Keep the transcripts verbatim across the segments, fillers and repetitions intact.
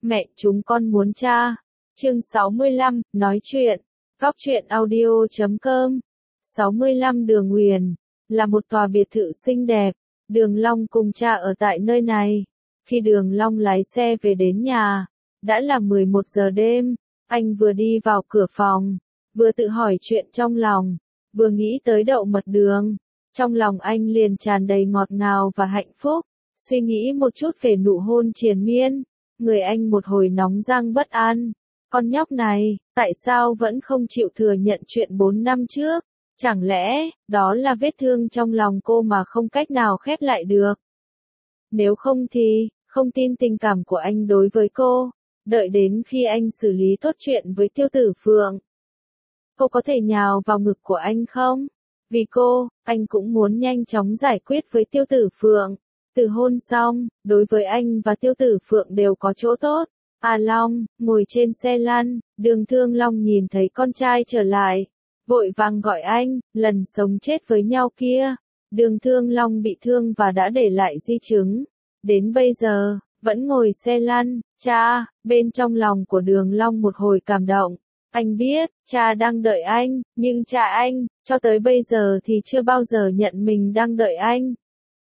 Mẹ chúng con muốn cha. Chương sáu mươi lăm, nói chuyện. Góc truyện audio chấm com. sáu mươi lăm Đường Nguyền là một tòa biệt thự xinh đẹp. Đường Long cùng cha ở tại nơi này. Khi Đường Long lái xe về đến nhà, đã là mười một giờ đêm. Anh vừa đi vào cửa phòng, vừa tự hỏi chuyện trong lòng, vừa nghĩ tới đậu mật đường. Trong lòng anh liền tràn đầy ngọt ngào và hạnh phúc. Suy nghĩ một chút về nụ hôn triền miên, người anh một hồi nóng rang bất an. Con nhóc này, tại sao vẫn không chịu thừa nhận chuyện bốn năm trước? Chẳng lẽ, đó là vết thương trong lòng cô mà không cách nào khép lại được? Nếu không thì, không tin tình cảm của anh đối với cô, đợi đến khi anh xử lý tốt chuyện với Tiêu Tử Phượng, cô có thể nhào vào ngực của anh không? Vì cô, anh cũng muốn nhanh chóng giải quyết với Tiêu Tử Phượng. Từ hôn xong, đối với anh và Tiêu Tử Phượng đều có chỗ tốt. À Long, ngồi trên xe lăn, Đường Thương Long nhìn thấy con trai trở lại, vội vàng gọi anh, lần sống chết với nhau kia. Đường Thương Long bị thương và đã để lại di chứng. Đến bây giờ, vẫn ngồi xe lăn. Cha, bên trong lòng của Đường Long một hồi cảm động. Anh biết, cha đang đợi anh, nhưng cha anh, cho tới bây giờ thì chưa bao giờ nhận mình đang đợi anh.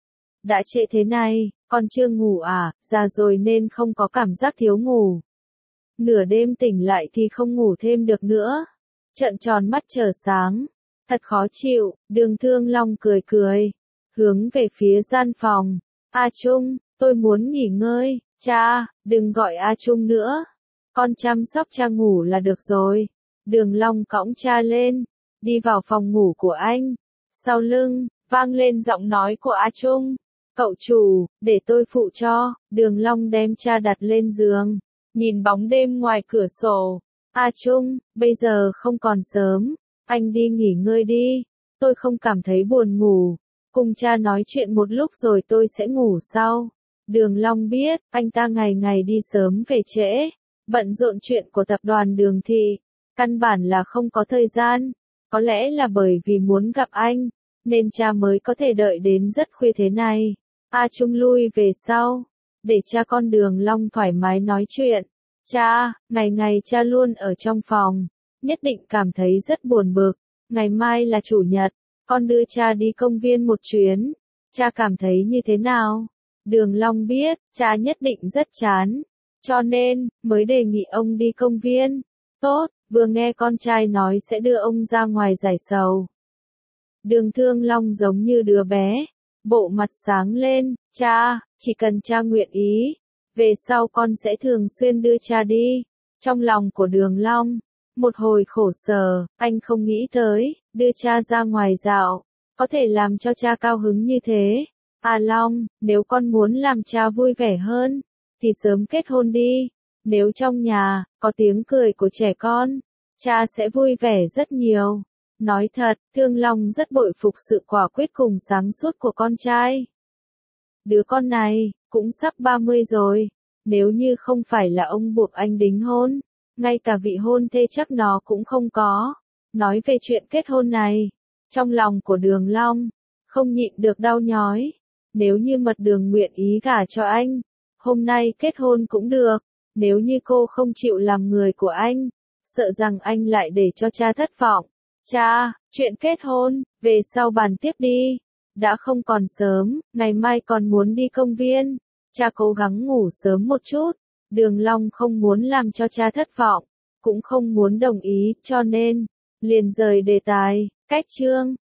Đã trễ thế này, con chưa ngủ à, già rồi nên không có cảm giác thiếu ngủ. Nửa đêm tỉnh lại thì không ngủ thêm được nữa. Trợn tròn mắt chờ sáng. Thật khó chịu, Đường Thương Long cười cười. Hướng về phía gian phòng. A Trung, tôi muốn nghỉ ngơi. Cha, đừng gọi A Trung nữa. Con chăm sóc cha ngủ là được rồi. Đường Long cõng cha lên, đi vào phòng ngủ của anh. Sau lưng, vang lên giọng nói của A Trung. Cậu chủ, để tôi phụ cho. Đường Long đem cha đặt lên giường, nhìn bóng đêm ngoài cửa sổ. A Trung, bây giờ không còn sớm, anh đi nghỉ ngơi đi. Tôi không cảm thấy buồn ngủ. Cùng cha nói chuyện một lúc rồi tôi sẽ ngủ sau. Đường Long biết, anh ta ngày ngày đi sớm về trễ, bận rộn chuyện của tập đoàn Đường Thị, căn bản là không có thời gian. Có lẽ là bởi vì muốn gặp anh, nên cha mới có thể đợi đến rất khuya thế này. A Trung lui về sau, để cha con Đường Long thoải mái nói chuyện. Cha, ngày ngày cha luôn ở trong phòng, nhất định cảm thấy rất buồn bực. Ngày mai là chủ nhật, con đưa cha đi công viên một chuyến. Cha cảm thấy như thế nào? Đường Long biết, cha nhất định rất chán, cho nên, mới đề nghị ông đi công viên. Tốt, vừa nghe con trai nói sẽ đưa ông ra ngoài giải sầu. Đường Thương Long giống như đứa bé, bộ mặt sáng lên. Cha, chỉ cần cha nguyện ý, về sau con sẽ thường xuyên đưa cha đi. Trong lòng của Đường Long, một hồi khổ sở, anh không nghĩ tới, đưa cha ra ngoài dạo, có thể làm cho cha cao hứng như thế. À Long, nếu con muốn làm cha vui vẻ hơn, thì sớm kết hôn đi. Nếu trong nhà, có tiếng cười của trẻ con, cha sẽ vui vẻ rất nhiều. Nói thật, Thương Long rất bội phục sự quả quyết cùng sáng suốt của con trai. Đứa con này, cũng sắp ba mươi rồi. Nếu như không phải là ông buộc anh đính hôn, ngay cả vị hôn thê chắc nó cũng không có. Nói về chuyện kết hôn này, trong lòng của Đường Long, không nhịn được đau nhói. Nếu như Mật Đường nguyện ý gả cho anh, hôm nay kết hôn cũng được. Nếu như cô không chịu làm người của anh, sợ rằng anh lại để cho cha thất vọng. Cha, chuyện kết hôn, về sau bàn tiếp đi. Đã không còn sớm, ngày mai còn muốn đi công viên. Cha cố gắng ngủ sớm một chút. Đường Long không muốn làm cho cha thất vọng, cũng không muốn đồng ý, cho nên, liền rời đề tài. Cách chương